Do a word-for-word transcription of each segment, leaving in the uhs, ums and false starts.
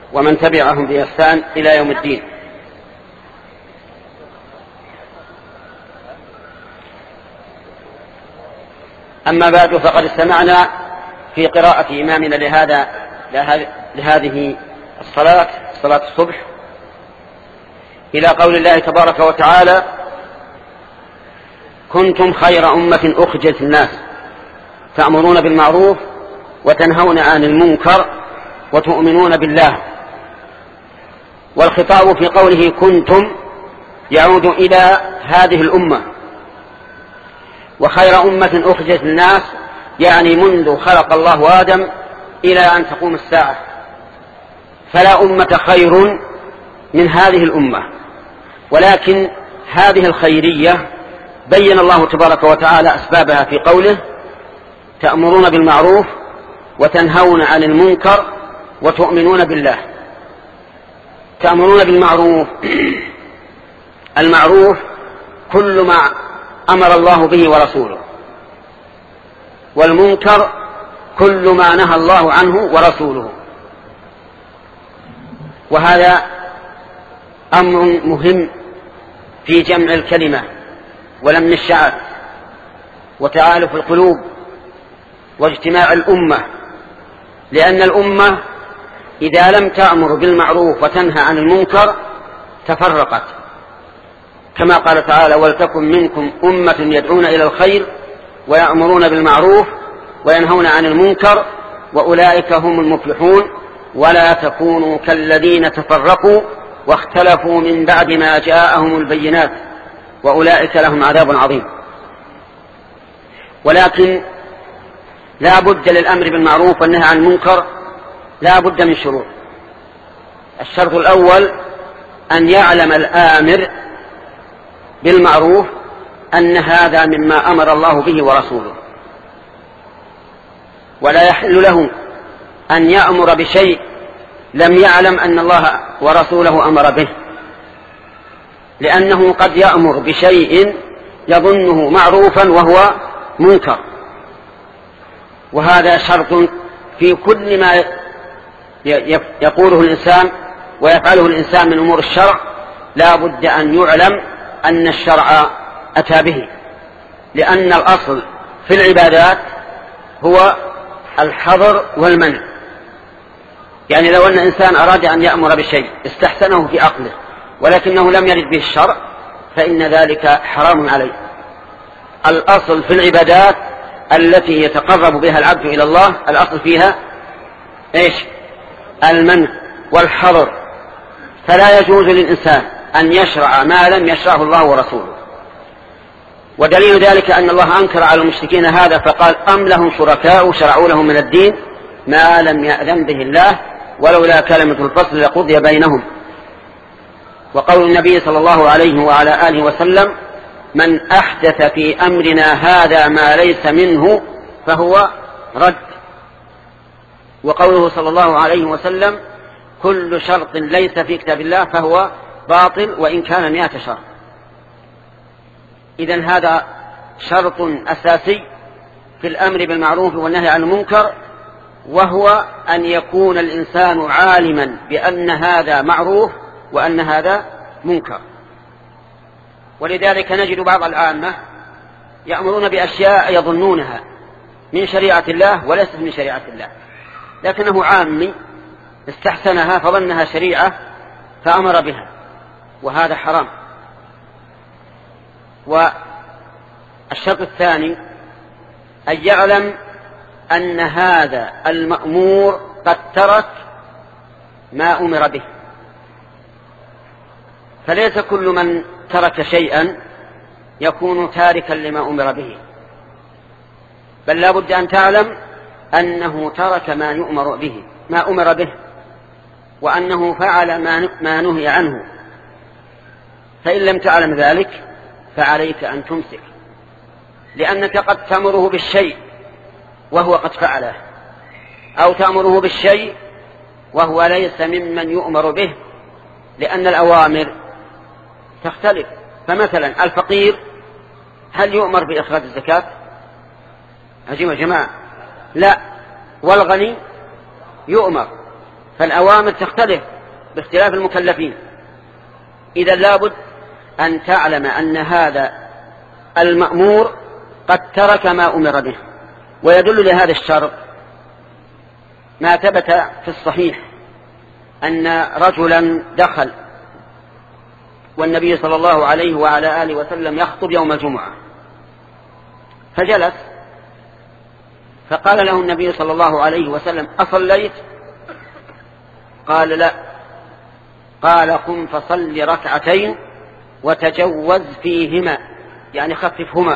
ومن تبعهم بإحسان إلى يوم الدين. أما بعد، فقد استمعنا في قراءة إمامنا لهذا لهذه الصلاة صلاة الصبح إلى قول الله تبارك وتعالى: كنتم خير أمة أخرجت الناس تأمرون بالمعروف وتنهون عن المنكر وتؤمنون بالله. والخطاب في قوله كنتم يعود إلى هذه الأمة، وخير أمة أخرجت الناس يعني منذ خلق الله آدم إلى أن تقوم الساعة، فلا أمة خير من هذه الأمة. ولكن هذه الخيرية بين الله تبارك وتعالى أسبابها في قوله: تأمرون بالمعروف وتنهون عن المنكر وتؤمنون بالله. تأمرون بالمعروف، المعروف كل ما أمر الله به ورسوله، والمنكر كل ما نهى الله عنه ورسوله. وهذا أمر مهم في جمع الكلمة ولمن الشعب وتآلف القلوب واجتماع الأمة، لأن الأمة إذا لم تأمر بالمعروف وتنهى عن المنكر تفرقت، كما قال تعالى: ولتكن منكم أمة يدعون إلى الخير ويأمرون بالمعروف وينهون عن المنكر وأولئك هم المفلحون ولا تكونوا كالذين تفرقوا واختلفوا من بعد ما جاءهم البينات وأولئك لهم عذاب عظيم. ولكن لا بد للأمر بالمعروف والنهي عن المنكر لا بد من شروط. الشرط الأول أن يعلم الآمر بالمعروف أن هذا مما أمر الله به ورسوله، ولا يحل له أن يأمر بشيء لم يعلم أن الله ورسوله أمر به، لأنه قد يأمر بشيء يظنه معروفا وهو منكر. وهذا شرط في كل ما يقوله الإنسان ويفعله الإنسان من أمور الشرع، لا بد أن يعلم أن الشرع أتى به، لأن الأصل في العبادات هو الحظر والمنع. يعني لو أن إنسان أراد أن يأمر بشيء استحسنه في عقله ولكنه لم يرد به الشرع فإن ذلك حرام عليه. الأصل في العبادات التي يتقرب بها العبد إلى الله الأصل فيها إيش؟ المنع والحظر. فلا يجوز للإنسان أن يشرع ما لم يشرعه الله ورسوله. ودليل ذلك أن الله أنكر على المشركين هذا فقال: أم لهم شركاء شرعوا لهم من الدين ما لم يأذن به الله ولولا كلمة الفصل لقضي بينهم. وقول النبي صلى الله عليه وعلى آله وسلم: من أحدث في أمرنا هذا ما ليس منه فهو رد. وقوله صلى الله عليه وسلم: كل شرط ليس في كتاب الله فهو باطل وإن كان مئة شرط. إذن هذا شرط أساسي في الأمر بالمعروف والنهي عن المنكر، وهو أن يكون الإنسان عالما بأن هذا معروف وأن هذا منكر. ولذلك نجد بعض العامة يأمرون بأشياء يظنونها من شريعة الله وليست من شريعة الله، لكنه عامي استحسنها فظنها شريعة فأمر بها، وهذا حرام. والشرط الثاني أن يعلم أن هذا المأمور قد ترك ما أمر به، فليس كل من ترك شيئا يكون تاركا لما أمر به، بل لا بد أن تعلم أنه ترك ما يؤمر به ما أمر به وأنه فعل ما نهي عنه. فإن لم تعلم ذلك فعليك أن تمسك، لأنك قد تأمره بالشيء وهو قد فعله، أو تأمره بالشيء وهو ليس ممن يؤمر به، لأن الأوامر تختلف. فمثلا الفقير هل يؤمر بإخراج الزكاة؟ عجيب يا جماعة، لا. والغني يؤمر. فالأوامر تختلف باختلاف المكلفين. إذا لابد أن تعلم أن هذا المأمور قد ترك ما أمر به. ويدل لهذا الشرط ما ثبت في الصحيح أن رجلا دخل والنبي صلى الله عليه وعلى آله وسلم يخطب يوم الجمعة، فجلس فقال له النبي صلى الله عليه وسلم: أصليت؟ قال: لا. قال: قم فصل ركعتين وتجوز فيهما، يعني خففهما.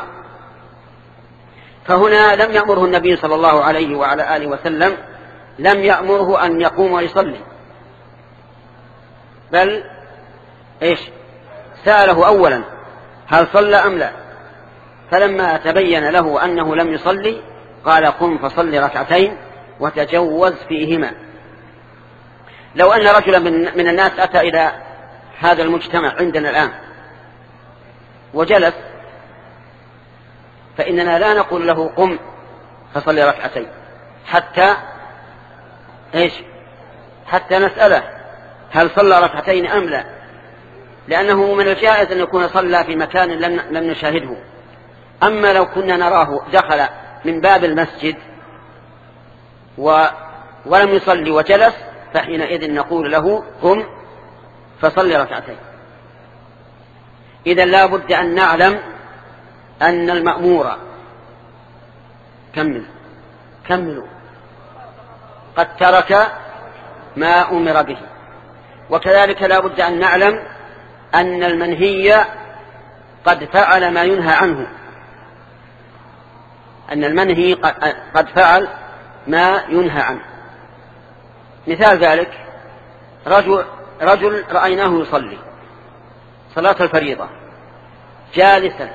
فهنا لم يأمره النبي صلى الله عليه وعلى آله وسلم لم يأمره أن يقوم ويصلي، بل إيش؟ سأله أولا هل صلى أم لا؟ فلما تبين له أنه لم يصلي قال: قم فصل ركعتين وتجوز فيهما. لو أن رجلا من الناس أتى إلى هذا المجتمع عندنا الآن وجلس، فإننا لا نقول له: قم فصل ركعتين، حتى إيش؟ حتى نسأله هل صلى ركعتين أم لا، لأنه من الجائز أن يكون صلى في مكان لم نشاهده. أما لو كنا نراه دخل من باب المسجد و... ولم يصلي وجلس، فحينئذ نقول له: قم فصل ركعتين. إذا لا بد أن نعلم أن المأمور كمل كملوا قد ترك ما أمر به. وكذلك لا بد أن نعلم أن المنهي قد فعل ما ينهى عنه، أن المنهي قد فعل ما ينهى عنه. مثال ذلك رجل, رجل رأيناه يصلي صلاة الفريضة جالسا،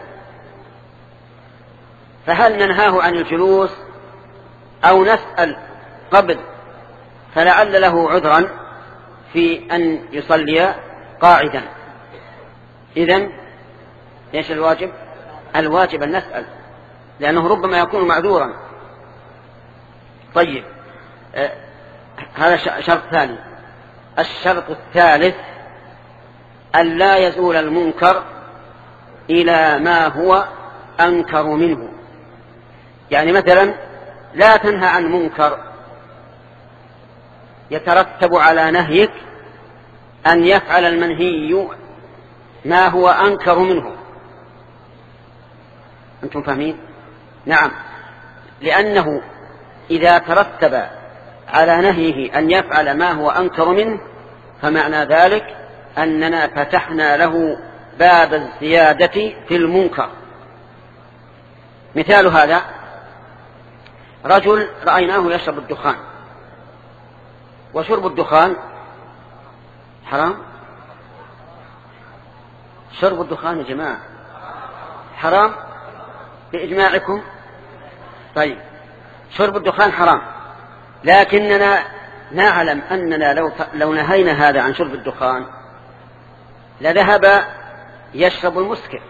فهل ننهاه عن الجلوس أو نسأل قبل فلعل له عذرا في أن يصلي قاعدا؟ إذن إيش الواجب؟ الواجب أن نسأل، لأنه ربما يكون معذورا. طيب، آه هذا شرط ثاني. الشرط الثالث أن لا يزول المنكر إلى ما هو أنكر منه. يعني مثلا لا تنهى عن منكر يترتب على نهيك أن يفعل المنهي ما هو أنكر منه. أنتم فاهمين؟ نعم، لأنه إذا ترتب على نهيه أن يفعل ما هو أنكر منه فمعنى ذلك أننا فتحنا له باب الزيادة في المنكر. مثال هذا رجل رأيناه يشرب الدخان، وشرب الدخان حرام. شرب الدخان يا جماعة حرام بإجماعكم. طيب، شرب الدخان حرام، لكننا نعلم أننا لو, لو نهينا هذا عن شرب الدخان لذهب يشرب المسكر،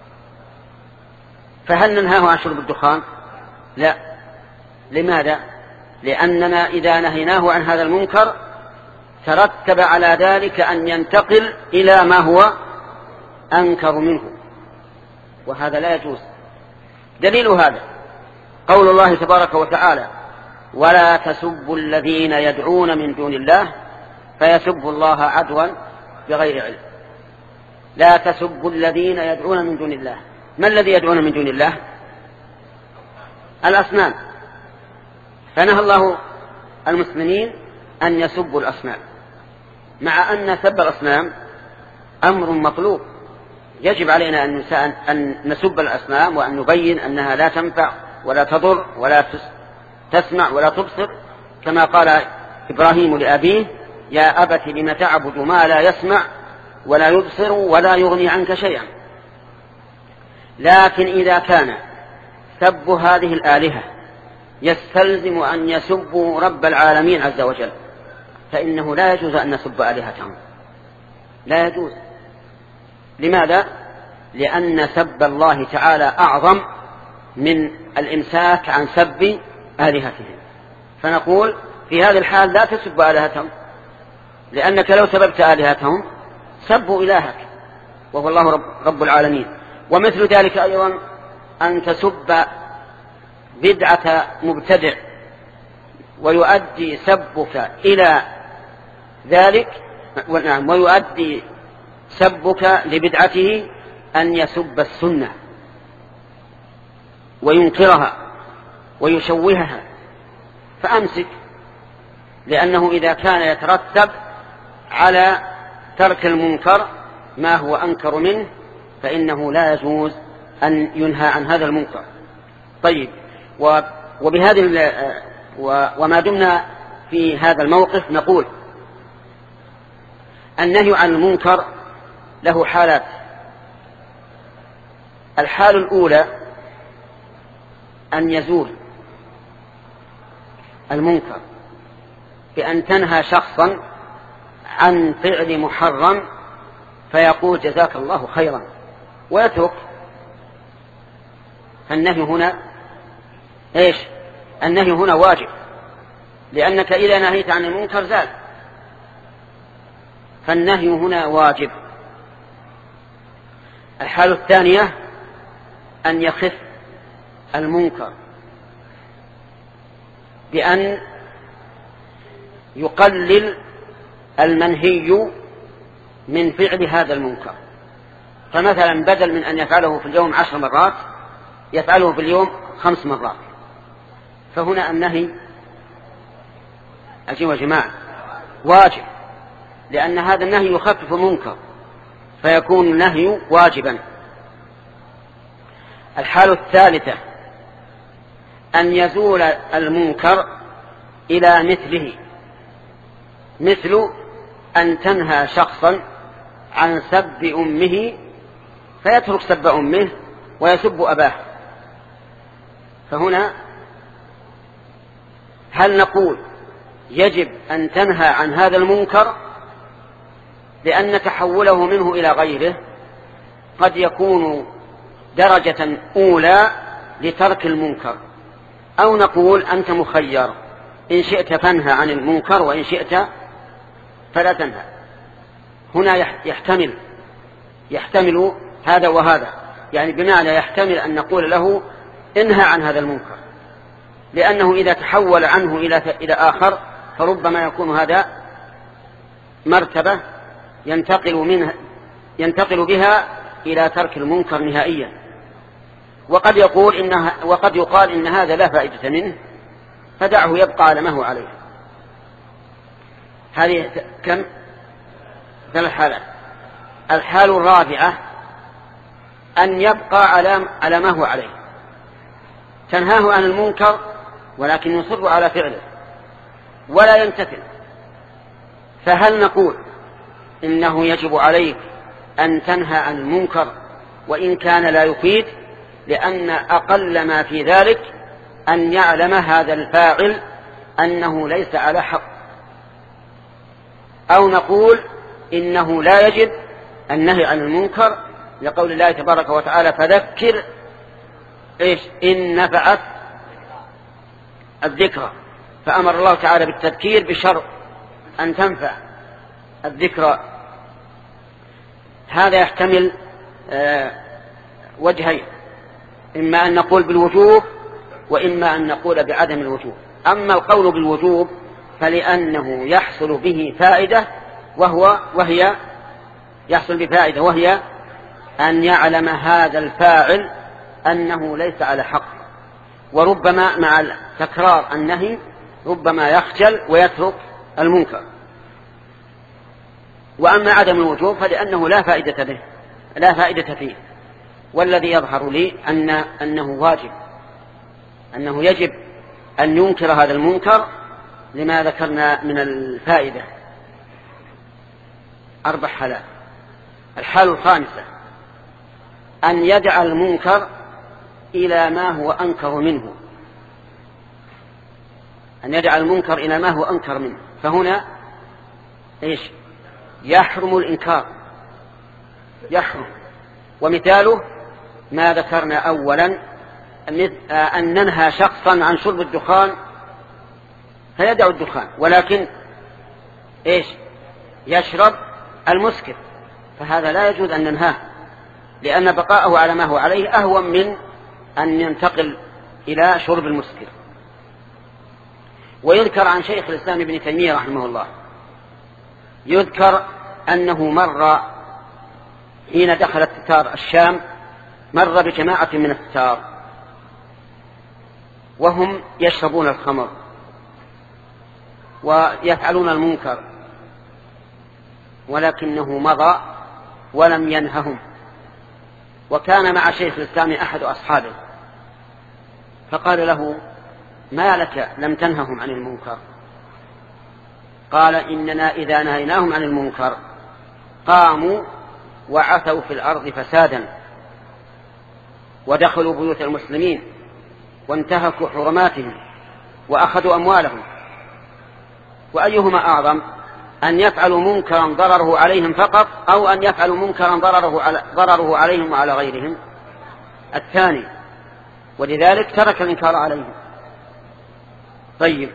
فهل ننهاه عن شرب الدخان؟ لا. لماذا؟ لأننا إذا نهيناه عن هذا المنكر ترتب على ذلك أن ينتقل إلى ما هو أنكر منه، وهذا لا يجوز. دليل هذا قول الله تبارك وتعالى: ولا تسبوا الذين يدعون من دون الله فيسبوا الله عدوا بغير علم. لا تسبوا الذين يدعون من دون الله. ما الذي يدعون من دون الله؟ الأصنام. فنهى الله المسلمين أن يسبوا الأصنام، مع أن سب الأصنام أمر مطلوب. يجب علينا أن نسب الأصنام وأن نبين أنها لا تنفع ولا تضر ولا تسمع ولا تبصر، كما قال إبراهيم لأبيه: يا أبت لم تعبد ما لا يسمع ولا يبصر ولا يغني عنك شيئا. لكن إذا كان سب هذه الآلهة يستلزم أن يسبوا رب العالمين عز وجل، فإنه لا يجوز أن نسب آلهتهم، لا يجوز. لماذا؟ لأن سب الله تعالى أعظم من الإمساك عن سب آلهتهم. فنقول في هذه الحال لا تسب آلهتهم، لأنك لو سببت آلهتهم سبوا إلهك وهو الله رب, رب العالمين. ومثل ذلك أيضا أن تسب بدعة مبتدع ويؤدي سبك إلى ذلك، ويؤدي سبك لبدعته أن يسب السنة وينكرها ويشوهها، فأمسك، لأنه إذا كان يترتب على ترك المنكر ما هو أنكر منه فإنه لا يجوز أن ينهى عن هذا المنكر. طيب، وبهذه وما دمنا في هذا الموقف نقول النهي عن المنكر له حالات. الحال الأولى أن يزول المنكر بأن تنهى شخصا عن فعل محرم فيقول جزاك الله خيرا ويترك، فالنهي هنا إيش؟ النهي هنا واجب، لأنك إذا نهيت عن المنكر زال، فالنهي هنا واجب. الحالة الثانية أن يخف المنكر بأن يقلل المنهي من فعل هذا المنكر، فمثلا بدل من أن يفعله في اليوم عشر مرات يفعله في اليوم خمس مرات، فهنا النهي أجيب جماعة واجب، لأن هذا النهي يخفف المنكر فيكون النهي واجبا. الحالة الثالثة أن يزول المنكر إلى مثله، مثل أن تنهى شخصا عن سب أمه فيترك سب أمه ويسب أباه، فهنا هل نقول يجب أن تنهى عن هذا المنكر لأن تحوله منه إلى غيره قد يكون درجة أولى لترك المنكر، أو نقول أنت مخير إن شئت فانهى عن المنكر وإن شئت فلا تنهى؟ هنا يحتمل يحتمل هذا وهذا، يعني بمعنى يحتمل أن نقول له انهى عن هذا المنكر، لأنه إذا تحول عنه إلى إلى آخر فربما يكون هذا مرتبة ينتقل منها ينتقل بها إلى ترك المنكر نهائيا. وقد يقول إنها وقد يقال إن هذا لا فائدة منه فدعه يبقى على ما هو عليه. هذه كم؟ ثلاث حالات. الحال الرابعة أن يبقى على على ما هو عليه، تنهاه عن المنكر ولكن يصر على فعله ولا يمتثل، فهل نقول إنه يجب عليك أن تنهى عن المنكر وإن كان لا يفيد، لأن أقل ما في ذلك أن يعلم هذا الفاعل أنه ليس على حق، أو نقول إنه لا يجب النهي عن المنكر لقول الله تبارك وتعالى فذكر إيش إن نفعت الذكرى، فأمر الله تعالى بالتذكير بشرط أن تنفع الذكرى. هذا يحتمل آه وجهين، إما أن نقول بالوجوب وإما أن نقول بعدم الوجوب. أما القول بالوجوب فلأنه يحصل به فائدة وهو وهي يحصل بفائدة وهي أن يعلم هذا الفاعل أنه ليس على حق، وربما مع تكرار النهي ربما يخجل ويترك المنكر. وأما عدم الوجوب فلأنه لا فائدة به لا فائدة فيه، والذي يظهر لي أن أنه واجب، أنه يجب أن ينكر هذا المنكر لما ذكرنا من الفائدة. أربع حالات. الحالة الخامسة أن يدع المنكر إلى ما هو أنكر منه، أن يدع المنكر إلى ما هو أنكر منه، فهنا إيش؟ يحرم الإنكار، يحرم. ومثاله ما ذكرنا أولا أن ننهى شخصا عن شرب الدخان فيدع الدخان، ولكن إيش؟ يشرب المسكر، فهذا لا يجوز أن ننهاه، لأن بقاءه على ما هو عليه أهون من أن ينتقل إلى شرب المسكر. ويذكر عن شيخ الإسلام ابن تيمية رحمه الله، يذكر أنه مر حين دخل التتار الشام، مر بجماعة من التتار وهم يشربون الخمر ويفعلون المنكر، ولكنه مضى ولم ينههم. وكان مع شيخ الإسلام أحد أصحابه فقال له: ما لك لم تنههم عن المنكر؟ قال: إننا إذا نهيناهم عن المنكر قاموا وعثوا في الأرض فسادا ودخلوا بيوت المسلمين وانتهكوا حرماتهم وأخذوا أموالهم. وأيهما أعظم، أن يفعلوا منكرا ضرره عليهم فقط، أو أن يفعلوا منكرا ضرره, على ضرره عليهم وعلى غيرهم؟ الثاني، ولذلك ترك الإنكار عليهم. طيب،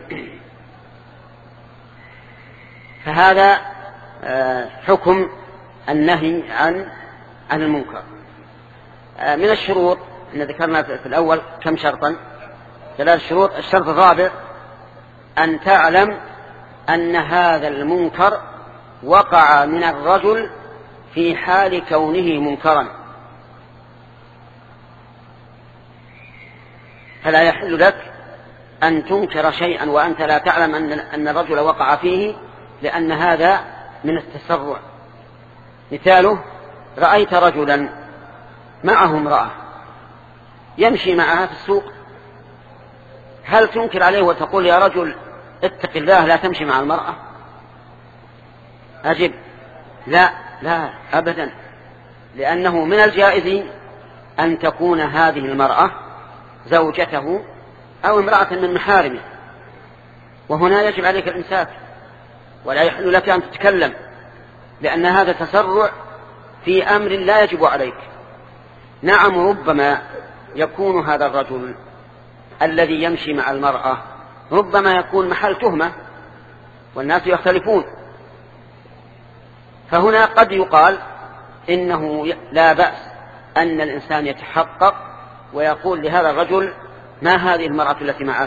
فهذا حكم النهي عن عن المنكر. من الشروط أن ذكرنا في الأول كم شرطا؟ ثلاث شروط. الشرط الرابع أن تعلم أن هذا المنكر وقع من الرجل في حال كونه منكرا، فلا يحل لك أن تنكر شيئا وأنت لا تعلم أن الرجل وقع فيه، لأن هذا من التسرع. مثاله: رأيت رجلا معه امرأة يمشي معها في السوق، هل تنكر عليه وتقول: يا رجل اتق الله لا تمشي مع المرأة؟ أجب: لا لا أبدا، لأنه من الجائز أن تكون هذه المرأة زوجته أو امرأة من محارمه، وهنا يجب عليك الإمساك ولا يحل لك أن تتكلم، لأن هذا تسرع في أمر لا يجب عليك. نعم، ربما يكون هذا الرجل الذي يمشي مع المرأة ربما يكون محل تهمة والناس يختلفون، فهنا قد يقال إنه لا بأس أن الإنسان يتحقق ويقول لهذا الرجل: ما هذه المرأة التي معك؟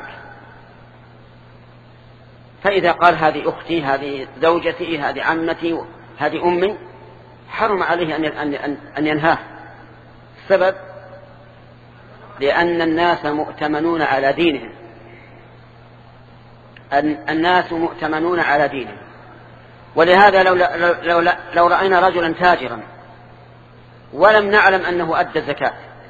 فإذا قال: هذه أختي، هذه زوجتي، هذه عمتي، هذه أمي، حرم عليه أن ينهاه. السبب: لأن الناس مؤتمنون على دينهم، الناس مؤتمنون على دينهم. ولهذا لو, لو, لو, لو رأينا رجلا تاجرا ولم نعلم أنه أدى الزكاة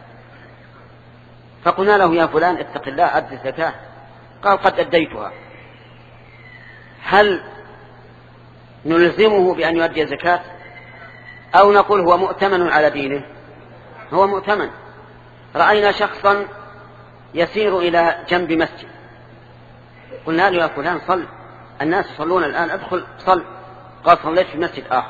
فقلنا له: يا فلان اتق الله أدى الزكاة، قال: قد أديتها، هل نلزمه بأن يؤدي الزكاة أو نقول هو مؤتمن على دينه؟ هو مؤتمن. رأينا شخصا يسير إلى جنب مسجد، قلنا له: يا فلان صل، الناس يصلون الآن، ادخل صل. قال: صليت في مسجد آخر،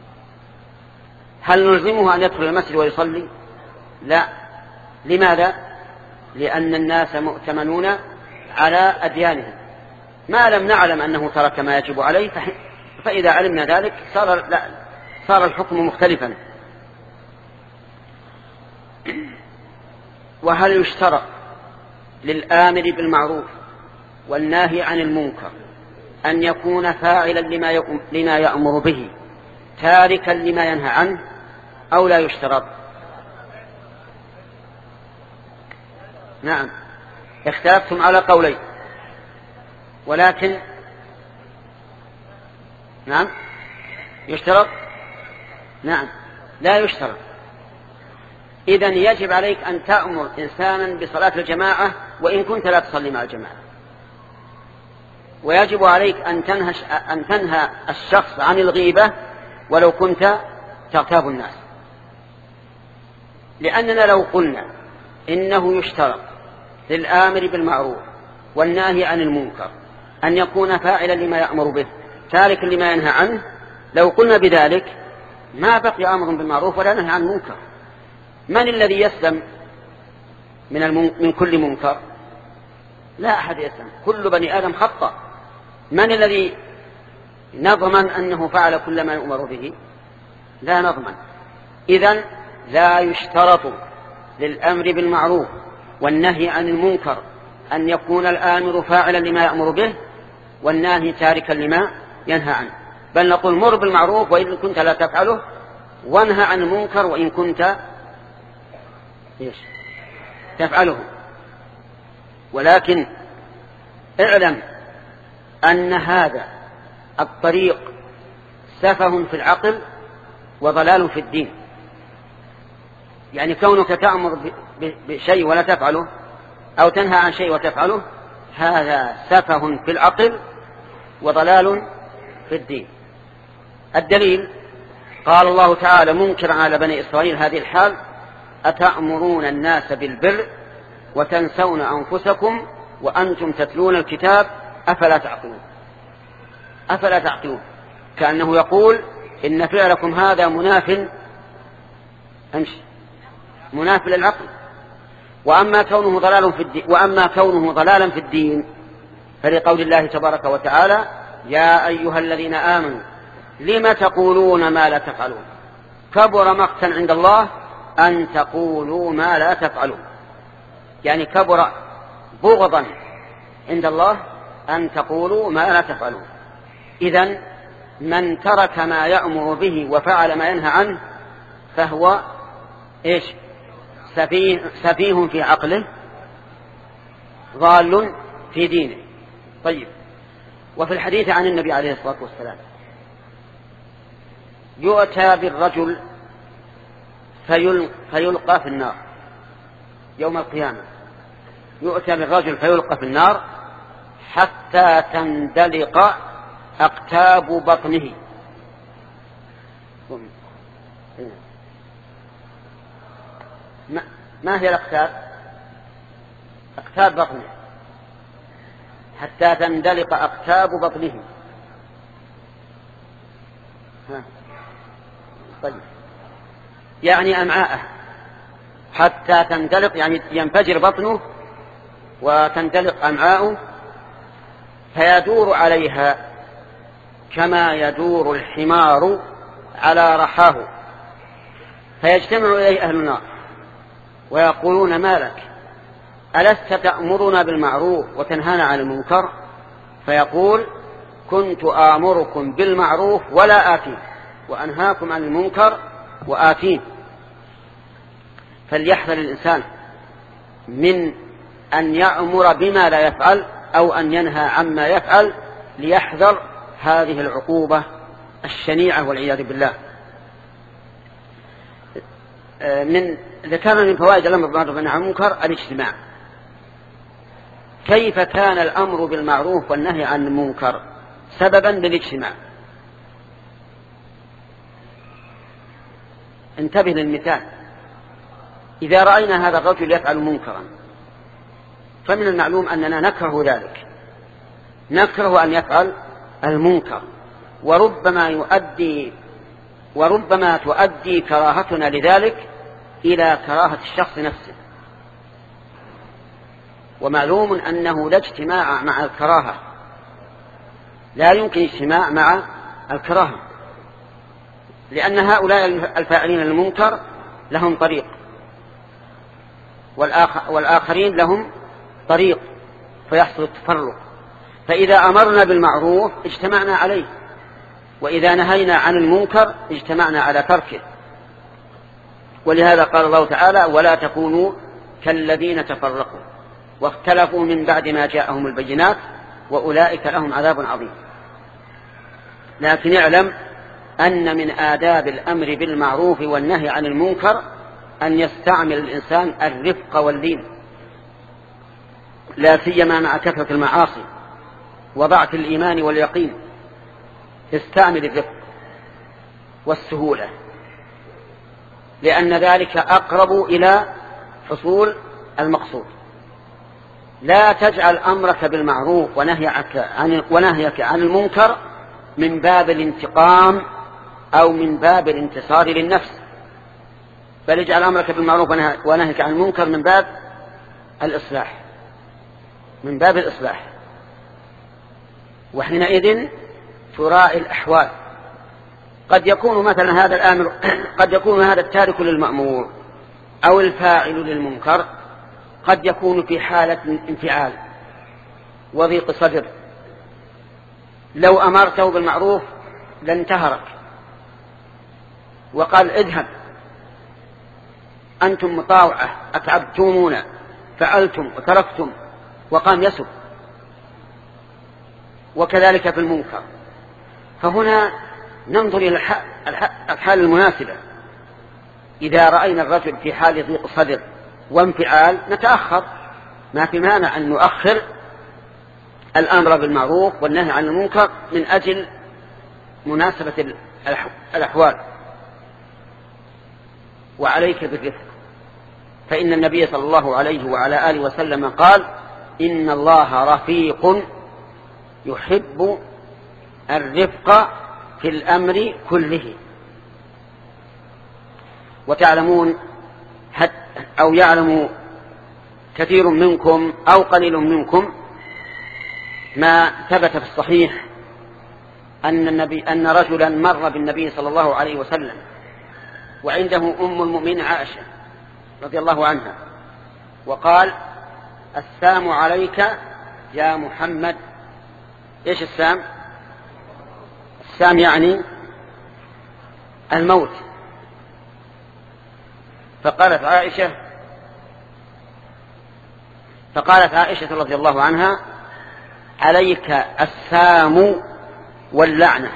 هل نلزمه أن يدخل المسجد ويصلي؟ لا. لماذا؟ لأن الناس مؤتمنون على أديانهم، ما لم نعلم أنه ترك ما يجب عليه، فإذا علمنا ذلك صار, لا صار الحكم مختلفا. وهل يشترط للآمر بالمعروف والناهي عن المنكر أن يكون فاعلا لما يأمر به تاركا لما ينهى عنه، أو لا يشترط؟ نعم، اختلفتم على قولين، ولكن نعم يشترط. نعم، لا يشترط. إذن يجب عليك أن تأمر إنسانا بصلاة الجماعة وإن كنت لا تصلي مع الجماعة، ويجب عليك أن تنهى, أن تنهى الشخص عن الغيبة ولو كنت تغتاب الناس. لأننا لو قلنا إنه يشترط للآمر بالمعروف والناهي عن المنكر أن يكون فاعلا لما يأمر به تاركا لما ينهى عنه، لو قلنا بذلك ما بقي أمر بالمعروف ولا نهي عن المنكر. من الذي يسلم من, المن... من كل منكر؟ لا أحد يسلم، كل بني آدم خطأ. من الذي نضمن أنه فعل كل ما يؤمر به؟ لا نضمن. إذن لا يشترط للأمر بالمعروف والنهي عن المنكر أن يكون الآمر فاعلا لما يأمر به والناهي تاركا لما ينهى عنه، بل نقول مر بالمعروف وإن كنت لا تفعله، وانهى عن المنكر وإن كنت إيش تفعله. ولكن اعلم أن هذا الطريق سفه في العقل وضلال في الدين. يعني كونك تأمر بشيء ولا تفعله أو تنهى عن شيء وتفعله، هذا سفه في العقل وضلال في الدين. الدليل قال الله تعالى منكرا على بني إسرائيل هذه الحال: أتأمرون الناس بالبر وتنسون أنفسكم وأنتم تتلون الكتاب أفلا تعقلون. أفلا تعقلون، كأنه يقول إن فعلكم هذا مناف أمشي مناف للعقل. وأما كونه ضلال في الدين وأما كونه ضلالا في الدين فلقول الله تبارك وتعالى: يا أيها الذين آمنوا لم تقولون ما لا تفعلون كبر مقتا عند الله أن تقولوا ما لا تفعلون. يعني كبر بغضا عند الله أن تقولوا ما لا تفعلون. إذن من ترك ما يأمر به وفعل ما ينهى عنه فهو إيش؟ سفيه, سفيه في عقله، ضال في دينه. طيب، وفي الحديث عن النبي عليه الصلاة والسلام: يؤتى بالرجل فيلقى في النار يوم القيامة. يؤتى بالرجل فيلقى في النار حتى تندلق أقتاب بطنه. ما هي الأقتاب؟ أقتاب بطنه حتى تندلق أقتاب بطنه. ها. طيب، يعني أمعاءه حتى تندلق، يعني ينفجر بطنه وتندلق أمعاؤه، فيدور عليها كما يدور الحمار على رحاه، فيجتمع إليه أهل النار ويقولون: ما لك؟ ألست تأمرنا بالمعروف وتنهانا عن المنكر؟ فيقول: كنت آمركم بالمعروف ولا آتين، وأنهاكم عن المنكر وآتين. فليحذر الإنسان من أن يأمر بما لا يفعل أو أن ينهى عما يفعل، ليحذر هذه العقوبة الشنيعة والعياذ بالله. من ذكرنا من فوائد الأمر بالمعروف والنهي عن المنكر الاجتماع. كيف كان الأمر بالمعروف والنهي عن المنكر سببا للاجتماع؟ انتبه للمثال: إذا رأينا هذا الرجل يفعل منكرا فمن المعلوم أننا نكره ذلك، نكره أن يفعل المنكر، وربما يؤدي وربما تؤدي كراهتنا لذلك إلى كراهة الشخص نفسه. ومعلوم أنه لا اجتماع مع الكراهة، لا يمكن اجتماع مع الكراهة، لأن هؤلاء الفاعلين المنكر لهم طريق والآخرين لهم طريق، فيحصل التفرق. فإذا أمرنا بالمعروف اجتمعنا عليه، وإذا نهينا عن المنكر اجتمعنا على تركه. ولهذا قال الله تعالى: ولا تكونوا كالذين تفرقوا واختلفوا من بعد ما جاءهم البينات وأولئك لهم عذاب عظيم. لكن اعلم أن من آداب الأمر بالمعروف والنهي عن المنكر أن يستعمل الإنسان الرفق واللين، لا سيما مع كثرة المعاصي وضعف الإيمان واليقين. استعمل الرفق والسهولة، لأن ذلك أقرب إلى حصول المقصود. لا تجعل أمرك بالمعروف ونهيك عن, ونهيك عن المنكر من باب الانتقام أو من باب الانتصار للنفس، بل اجعل أمرك بالمعروف ونهيك عن المنكر من باب الإصلاح، من باب الإصلاح. وحينئذ تراعي الأحوال. قد يكون مثلا هذا الآمر قد يكون هذا التارك للمأمور أو الفاعل للمنكر قد يكون في حالة انفعال وضيق صدر، لو أمرته بالمعروف لانتهرك وقال اذهب أنتم مطاوعة أتعبتمونا فعلتم وتركتم، وقام يسب. وكذلك في المنكر. فهنا ننظر إلى الحال المناسبة. إذا رأينا الرجل في حال ضيق صدر وانفعال نتأخر، ما في مانع أن نؤخر الأمر بالمعروف والنهي عن المنكر من أجل مناسبة الأحوال. وعليك بالرفق، فإن النبي صلى الله عليه وعلى آله وسلم قال إن الله رفيق يحب الرفق في الأمر كله. وتعلمون أو يعلم كثير منكم أو قليل منكم ما ثبت في الصحيح أن, النبي أن رجلا مر بالنبي صلى الله عليه وسلم وعنده أم المؤمنين عائشة رضي الله عنها، وقال السلام عليك يا محمد. إيش السام؟ السام يعني الموت. فقالت عائشة فقالت عائشة رضي الله عنها عليك السام واللعنة.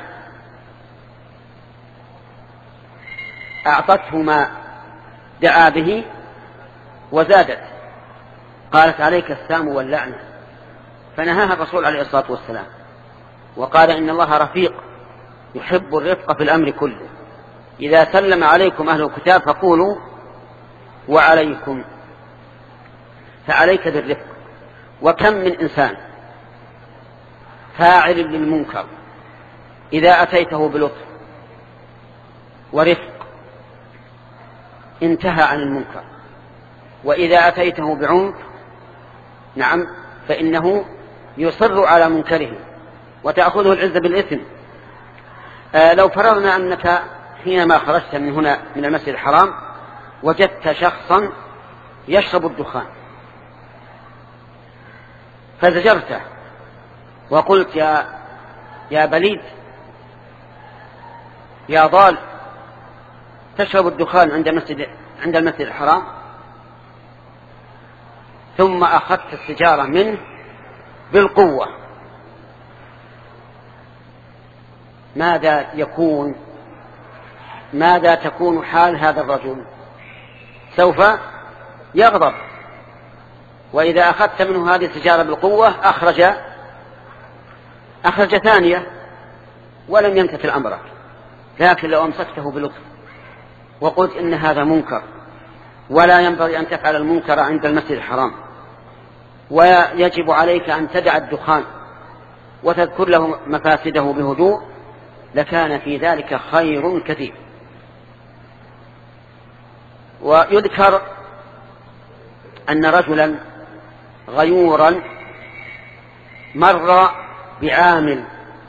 أعطته ما دعا به وزادت، قالت عليك السام واللعنة. فنهاها الرسول عليه الصلاة والسلام وقال إن الله رفيق يحب الرفق في الأمر كله. إذا سلم عليكم أهل الكتاب فقولوا وعليكم، فعليك بالرفق. وكم من إنسان فاعل للمنكر إذا أتيته بلطف ورفق انتهى عن المنكر، وإذا أتيته بعنف نعم فإنه يصر على منكره وتأخذه العزة بالإثم. آه لو فرضنا أنك حينما خرجت من هنا من المسجد الحرام وجدت شخصا يشرب الدخان فزجرته وقلت يا يا بليد يا ضال تشرب الدخان عند المسجد عند المسجد الحرام، ثم أخذت السجارة منه بالقوة، ماذا يكون ماذا تكون حال هذا الرجل؟ سوف يغضب. وإذا أخذت منه هذه السجارة بالقوة أخرج أخرج ثانية ولم يمتثل أمرك. لكن لو أمسكته بلطف وقلت إن هذا منكر ولا ينبغي أن تفعل المنكر عند المسجد الحرام ويجب عليك أن تدع الدخان وتذكر له مفاسده بهدوء، لكان في ذلك خير كثير. ويذكر أن رجلا غيورا مر بعامل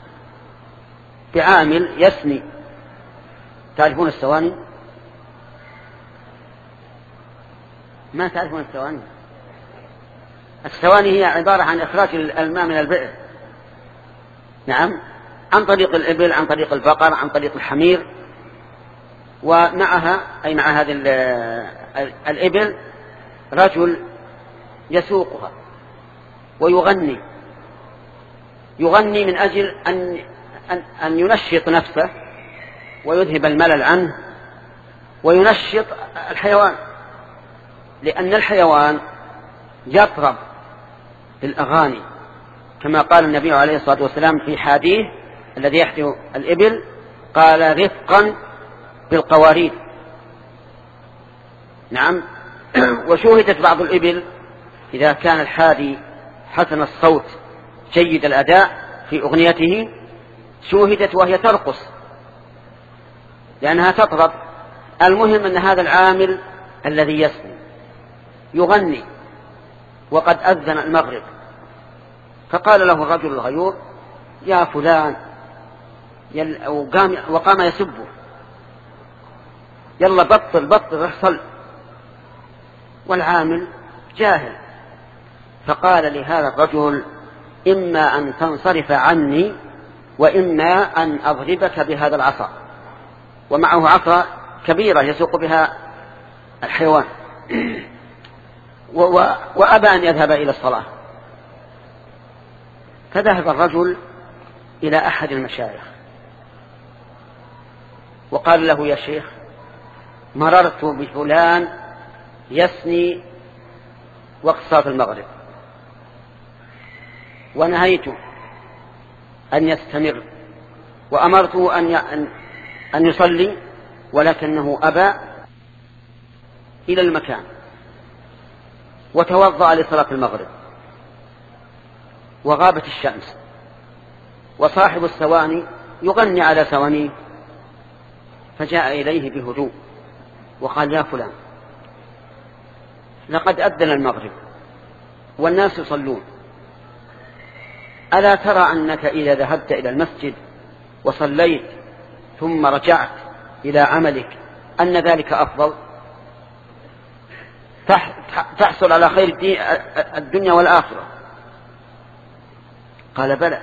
بعامل يسني. تعرفون السواني؟ ما تعرفون السواني؟ السواني هي عبارة عن إخراج الماء من البئر، نعم، عن طريق الإبل، عن طريق البقر، عن طريق الحمير. ومعها أي مع هذه الإبل رجل يسوقها ويغني يغني من أجل أن أن, أن ينشط نفسه ويذهب الملل عنه وينشط الحيوان، لأن الحيوان يطرب بالأغاني كما قال النبي عليه الصلاة والسلام في حديث الذي يحكي الإبل، قال رفقا بالقوارير. نعم. وشوهدت بعض الإبل إذا كان الحادي حسن الصوت جيد الأداء في أغنيته شوهدت وهي ترقص لأنها تطرب. المهم أن هذا العامل الذي يسمع يغني وقد أذن المغرب، فقال له الرجل الغيور يا فلان وقام, وقام يسبه: يلا بطل بطل احصل. والعامل جاهل، فقال لهذا الرجل: إما أن تنصرف عني وإما أن أضربك بهذا العصا. ومعه عصا كبيرة يسوق بها الحيوان. وأبى أن يذهب إلى الصلاة. فذهب الرجل إلى أحد المشايخ وقال له: يا شيخ، مررت بفلان يسني وقت صلاة المغرب ونهيته أن يستمر وأمرته أن أن يصلي، ولكنه أبى إلى المكان وتوضأ لصلاة المغرب وغابت الشمس وصاحب السواني يغني على سوانيه، فجاء إليه بهدوء وقال: يا فلان، لقد أذن المغرب والناس يصلون، ألا ترى أنك إذا ذهبت إلى المسجد وصليت ثم رجعت إلى عملك أن ذلك أفضل، تحصل على خير الدنيا والآخرة؟ قال: بلى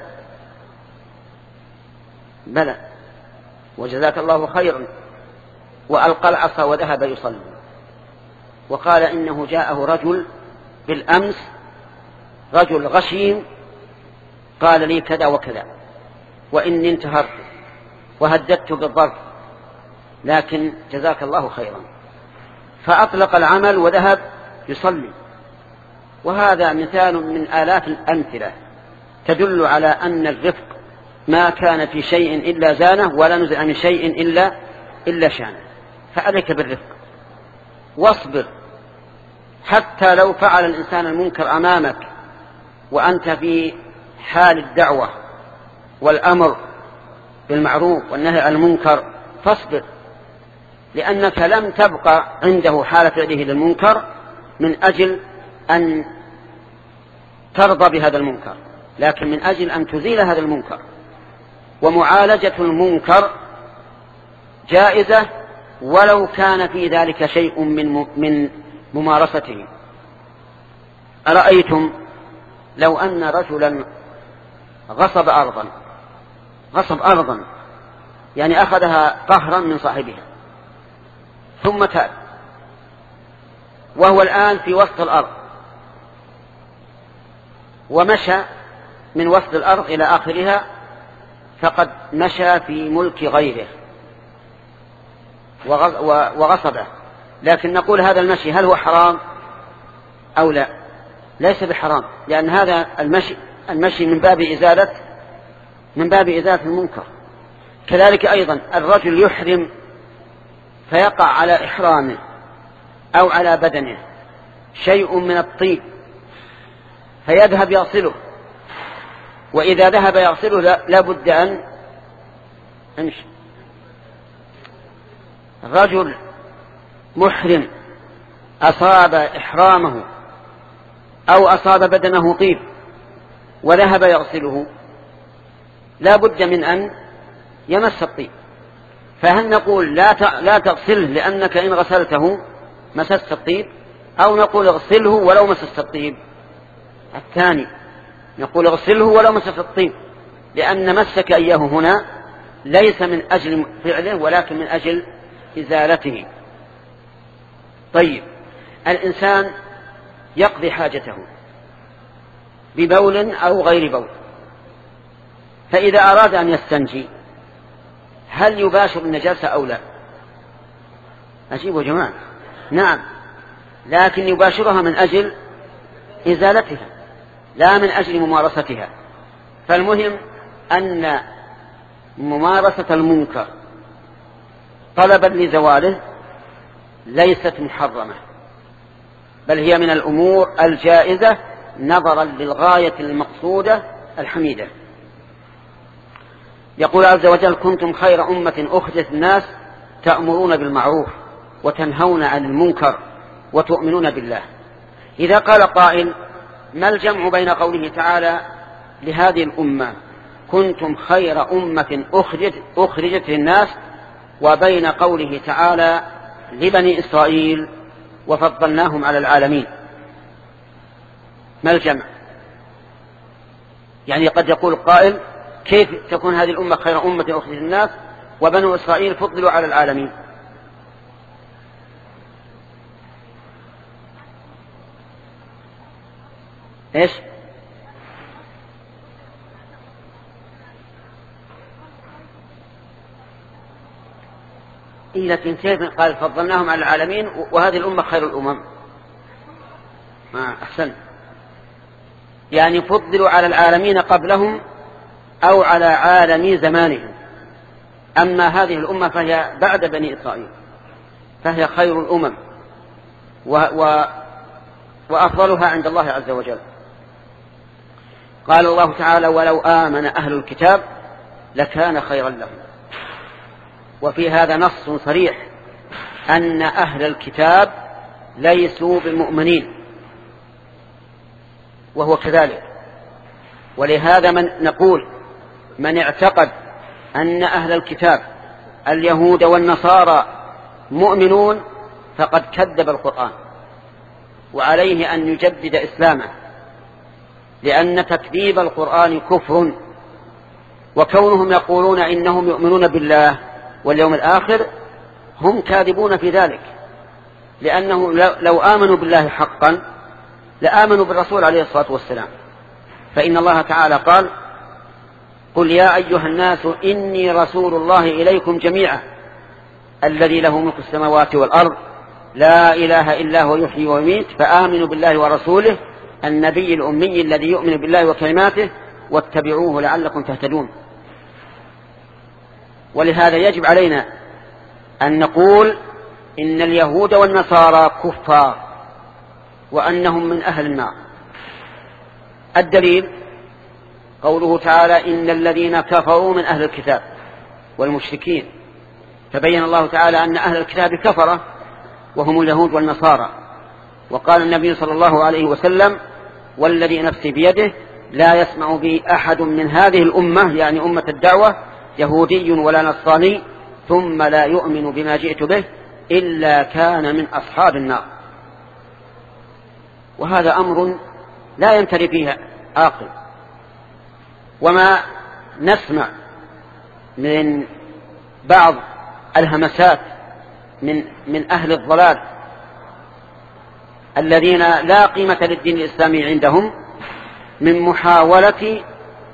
بلى، وجزاك الله خيرا. وألقى العصا وذهب يصلي. وقال: إنه جاءه رجل بالأمس، رجل غشيم، قال لي كذا وكذا، وإني انتهرت وهددت بالضرب، لكن جزاك الله خيرا. فأطلق العمل وذهب يصلي. وهذا مثال من آلاف الأمثلة تدل على أن الرفق ما كان في شيء إلا زانه، ولا نزع من شيء إلا إلا شانه. فعليك بالرفق واصبر، حتى لو فعل الإنسان المنكر أمامك وأنت في حال الدعوة والأمر بالمعروف والنهي عن المنكر، فاصبر، لأنك لم تبقى عنده حال فعله للمنكر من أجل أن ترضى بهذا المنكر، لكن من أجل أن تزيل هذا المنكر. ومعالجة المنكر جائزة ولو كان في ذلك شيء من من ممارسته. أرأيتم لو أن رجلا غصب أرضا غصب أرضا يعني أخذها قهرا من صاحبها، ثم تاب وهو الآن في وسط الأرض، ومشى من وسط الأرض إلى آخرها، فقد مشى في ملك غيره وغصبه. لكن نقول هذا المشي هل هو حرام أو لا؟ ليس بحرام، لأن هذا المشي المشي من باب إزالة من باب إزالة المنكر. كذلك أيضا الرجل يحرم فيقع على إحرامه أو على بدنه شيء من الطيب فيذهب يغسله، وإذا ذهب يغسله لا بد أن امشي. رجل محرم أصاب إحرامه أو أصاب بدنه طيب وذهب يغسله، لا بد من أن يمس الطيب. فهل نقول لا لا تغسله لأنك إن غسلته مسست الطيب، أو نقول اغسله ولو مسست الطيب؟ الثاني، نقول اغسله ولو مسست الطيب، لأن مسك إياه هنا ليس من أجل فعله ولكن من أجل إزالته. طيب، الإنسان يقضي حاجته ببول أو غير بول، فإذا أراد أن يستنجي هل يباشر النجاسة أو لا؟ أجيبوا جماعة. نعم، لكن يباشرها من أجل إزالتها لا من أجل ممارستها. فالمهم أن ممارسة المنكر طلبا لزواله ليست محرمة، بل هي من الأمور الجائزة نظرا للغاية المقصودة الحميدة. يقول عز وجل: كنتم خير أمة أخرجت الناس تأمرون بالمعروف وتنهون عن المنكر وتؤمنون بالله. إذا قال قائل: ما الجمع بين قوله تعالى لهذه الأمة كنتم خير أمة أخرجت, أخرجت للناس، وبين قوله تعالى لبني إسرائيل وفضلناهم على العالمين. ما الجمع؟ يعني قد يقول قائل كيف تكون هذه الأمة خير أمة أخرجت للناس وبنو إسرائيل فضلوا على العالمين؟ إيش؟ إيه لكن كيف قال فضلناهم على العالمين وهذه الأمة خير الأمم؟ ما أحسن، يعني فضلوا على العالمين قبلهم أو على عالم زمانهم. أما هذه الأمة فهي بعد بني إسرائيل، فهي خير الأمم و... و... وأفضلها عند الله عز وجل. قال الله تعالى ولو آمن أهل الكتاب لكان خيرا لهم. وفي هذا نص صريح أن أهل الكتاب ليسوا بمؤمنين، وهو كذلك. ولهذا من نقول من اعتقد أن أهل الكتاب اليهود والنصارى مؤمنون فقد كذب القرآن، وعليه أن يجدد إسلامه، لأن تكذيب القرآن كفر، وكونهم يقولون إنهم يؤمنون بالله واليوم الآخر هم كاذبون في ذلك، لأنه لو آمنوا بالله حقا لآمنوا بالرسول عليه الصلاة والسلام. فإن الله تعالى قال قل يا أيها الناس إني رسول الله إليكم جميعا الذي له ملك السماوات والأرض لا إله إلا هو يحيي ويميت فآمنوا بالله ورسوله النبي الأمي الذي يؤمن بالله وكلماته واتبعوه لعلكم تهتدون. ولهذا يجب علينا أن نقول إن اليهود والنصارى كفار وأنهم من أهل النار. الدليل قوله تعالى إن الذين كفروا من أهل الكتاب والمشركين، فبين الله تعالى أن أهل الكتاب كفرة وهم اليهود والنصارى. وقال النبي صلى الله عليه وسلم والذي نفسي بيده لا يسمع بي أحد من هذه الأمة، يعني أمة الدعوة، يهودي ولا نصراني ثم لا يؤمن بما جئت به إلا كان من أصحاب النار. وهذا أمر لا يمتري فيه عاقل. وما نسمع من بعض الهمسات من من أهل الضلال الذين لا قيمة للدين الإسلامي عندهم من محاولة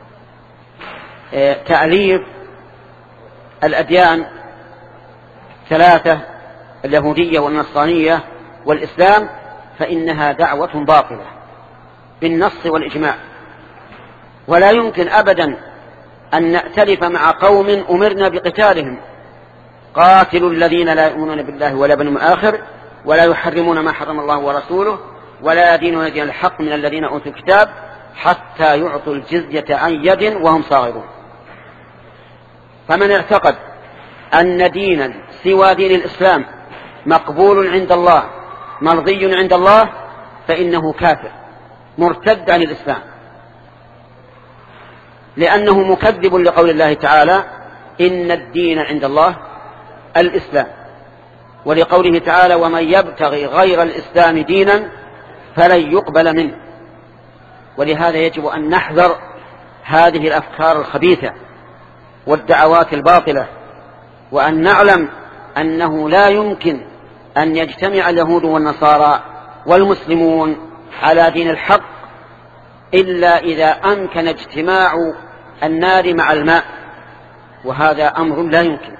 تأليف الأديان ثلاثة اليهودية والنصرانية والإسلام، فإنها دعوة باطلة بالنص والإجماع. ولا يمكن أبدا أن نأتلف مع قوم أمرنا بقتالهم. قاتلوا الذين لا يؤمنون بالله ولا باليوم الآخر ولا يحرمون ما حرم الله ورسوله ولا يدينون دين الحق من الذين أوتوا الكتاب حتى يعطوا الجزية عن يد وهم صاغرون. فمن اعتقد أن دينا سوى دين الإسلام مقبول عند الله مرضي عند الله فإنه كافر مرتد عن الإسلام، لأنه مكذب لقول الله تعالى إن الدين عند الله الإسلام، ولقوله تعالى ومن يبتغي غير الإسلام دينا فلن يقبل منه. ولهذا يجب أن نحذر هذه الأفكار الخبيثة والدعوات الباطلة، وأن نعلم أنه لا يمكن أن يجتمع اليهود والنصارى والمسلمون على دين الحق إلا إذا أمكن اجتماع النار مع الماء، وهذا أمر لا يمكن.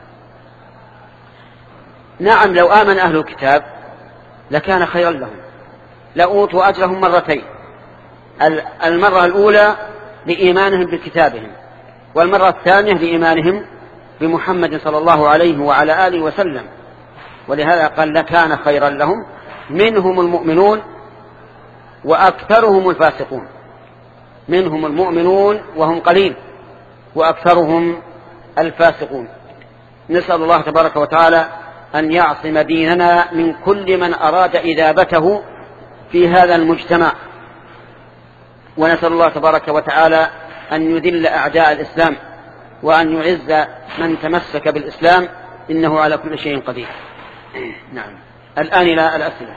نعم لو آمن أهل الكتاب لكان خيرا لهم، لأوتوا أجرهم مرتين، المرة الأولى لإيمانهم بكتابهم، والمرة الثانية لإيمانهم بمحمد صلى الله عليه وعلى آله وسلم. ولهذا قال لكان خيرا لهم، منهم المؤمنون وأكثرهم الفاسقون. منهم المؤمنون وهم قليل وأكثرهم الفاسقون. نسأل الله تبارك وتعالى أن يعصم ديننا من كل من أراد إذابته في هذا المجتمع، ونسأل الله تبارك وتعالى أن يذل أعداء الإسلام وأن يعز من تمسك بالإسلام، إنه على كل شيء قدير. نعم. الآن إلى الأسئلة.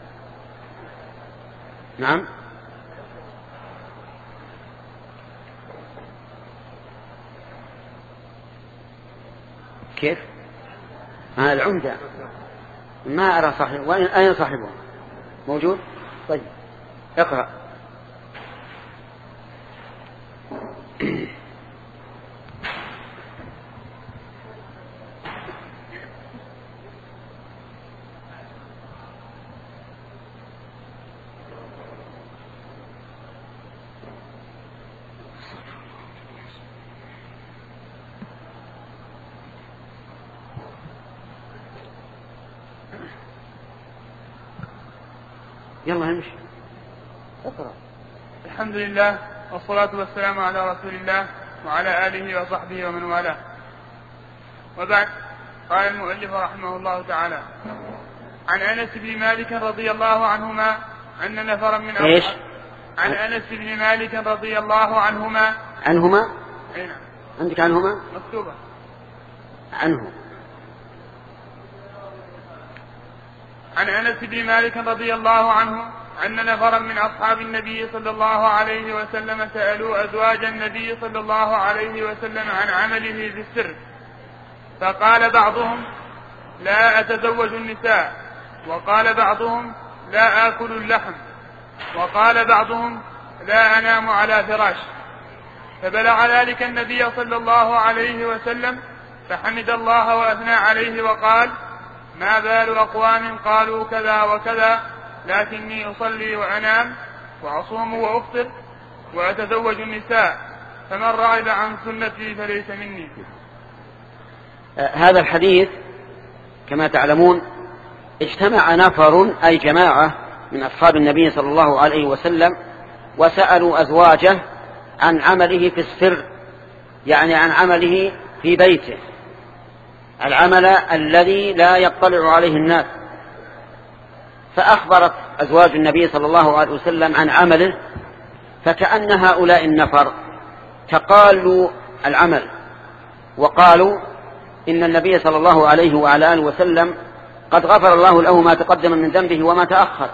نعم. كيف؟ ها العمدة ما أرى صاحبه. وين أين صاحبه؟ موجود؟ طيب اقرأ. يلا همشي اقرأ. الحمد لله والصلاة والسلام على رسول الله وعلى آله وصحبه ومن والاه، وبعد. قال المؤلف رحمه الله تعالى: عن أنس بن مالك رضي الله عنهما أن نفرا من إيش؟ عن أنس بن مالك رضي الله عنهما عنهما أين عندك؟ عنهما مكتوبة عنه. عن أنس بن مالك رضي الله عنه أن نفرا من أصحاب النبي صلى الله عليه وسلم سألوا أزواج النبي صلى الله عليه وسلم عن عمله في السر، فقال بعضهم: لا أتزوج النساء، وقال بعضهم: لا آكل اللحم، وقال بعضهم: لا أنام على فراش. فبلغ ذلك النبي صلى الله عليه وسلم فحمد الله وأثنى عليه وقال: ما بال أقوام قالوا كذا وكذا، لكني أصلي وأنام وأصوم وأفطر وأتزوج النساء، فمن رغب عن سنتي فليس مني. هذا الحديث كما تعلمون اجتمع نفر أي جماعة من أصحاب النبي صلى الله عليه وسلم وسألوا أزواجه عن عمله في السر، يعني عن عمله في بيته، العمل الذي لا يطلع عليه الناس. فأخبرت أزواج النبي صلى الله عليه وسلم عن عمله، فكأن هؤلاء النفر تقالوا العمل وقالوا إن النبي صلى الله عليه وعلى آله وسلم قد غفر الله له ما تقدم من ذنبه وما تأخر،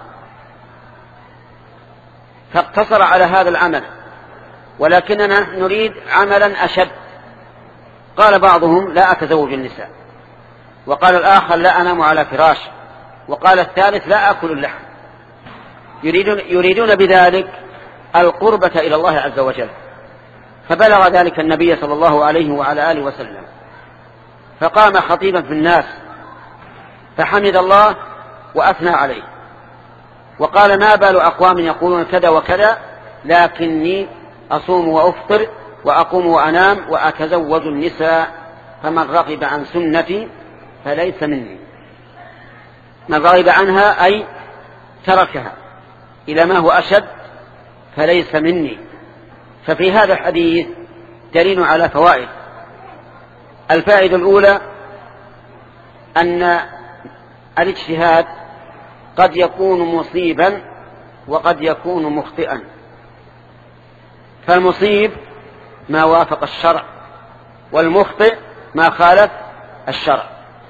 فاقتصر على هذا العمل، ولكننا نريد عملا أشد. قال بعضهم: لا أتزوج النساء، وقال الآخر: لا أنام على فراش، وقال الثالث: لا أكل اللحم. يريدون, يريدون بذلك القربة إلى الله عز وجل. فبلغ ذلك النبي صلى الله عليه وعلى آله وسلم، فقام خطيبا في الناس فحمد الله وأثنى عليه وقال: ما بال أقوام يقولون كذا وكذا، لكني أصوم وأفطر وأقوم وأنام وأتزوج النساء، فمن رغب عن سنتي فليس مني. من رغب عنها أي تركها إلى ما هو أشد فليس مني. ففي هذا الحديث دليل على فوائد. الفائدة الأولى أن الاجتهاد قد يكون مصيبا وقد يكون مخطئا، فالمصيب ما وافق الشرع، والمخطئ ما خالف الشرع.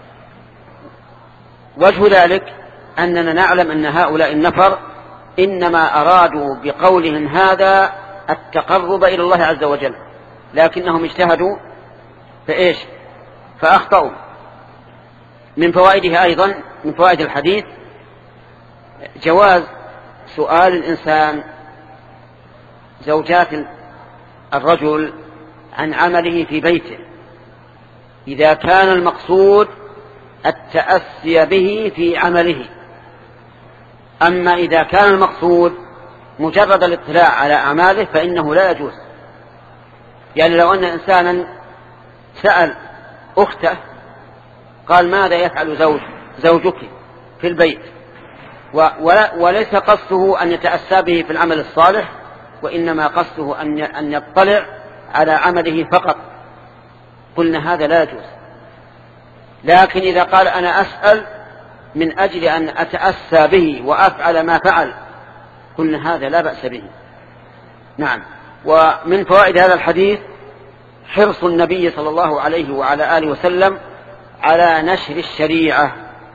وجه ذلك أننا نعلم أن هؤلاء النفر إنما أرادوا بقولهم هذا التقرب إلى الله عز وجل، لكنهم اجتهدوا فإيش؟ فأخطأوا. من فوائده أيضا، من فوائد الحديث، جواز سؤال الإنسان زوجات الرجل عن عمله في بيته إذا كان المقصود التأسي به في عمله. أما إذا كان المقصود مجرد الاطلاع على أعماله فإنه لا يجوز. يعني لو أن إنسانا سأل أخته قال: ماذا يفعل زوج زوجك في البيت، وليس قصده أن يتأسى به في العمل الصالح، وإنما قصده أن يطلع على عمله فقط، قلنا هذا لا يجوز. لكن إذا قال: أنا أسأل من أجل أن أتأسى به وأفعل ما فعل، قلنا هذا لا بأس به. نعم. ومن فوائد هذا الحديث حرص النبي صلى الله عليه وعلى آله وسلم على نشر الشريعة.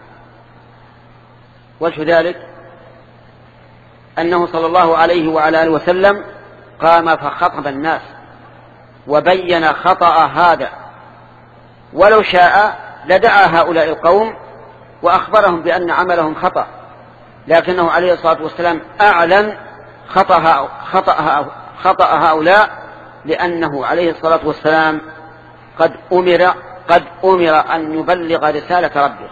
وجه ذلك أنه صلى الله عليه وعلى آله وسلم قام فخطب الناس وبين خطأ هذا، ولو شاء لدعا هؤلاء القوم وأخبرهم بأن عملهم خطأ، لكنه عليه الصلاة والسلام أعلن خطأ, خطأ, خطأ هؤلاء، لأنه عليه الصلاة والسلام قد أمر, قد أمر أن يبلغ رسالة ربه.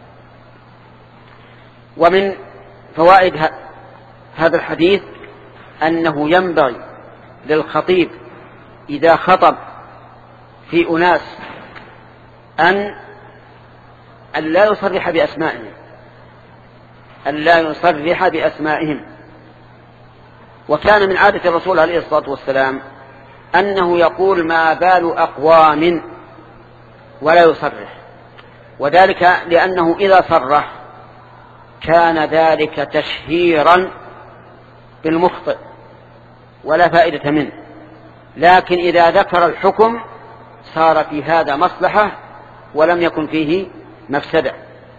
ومن فوائد هذا الحديث أنه ينبغي للخطيب إذا خطب في أناس أن لا يصرح بأسمائهم أن لا يصرح بأسمائهم وكان من عادة الرسول عليه الصلاة والسلام أنه يقول ما بال أقوام ولا يصرح، وذلك لأنه إذا صرح كان ذلك تشهيرا بالمخطئ ولا فائدة منه، لكن إذا ذكر الحكم صار في هذا مصلحة ولم يكن فيه مفسدة.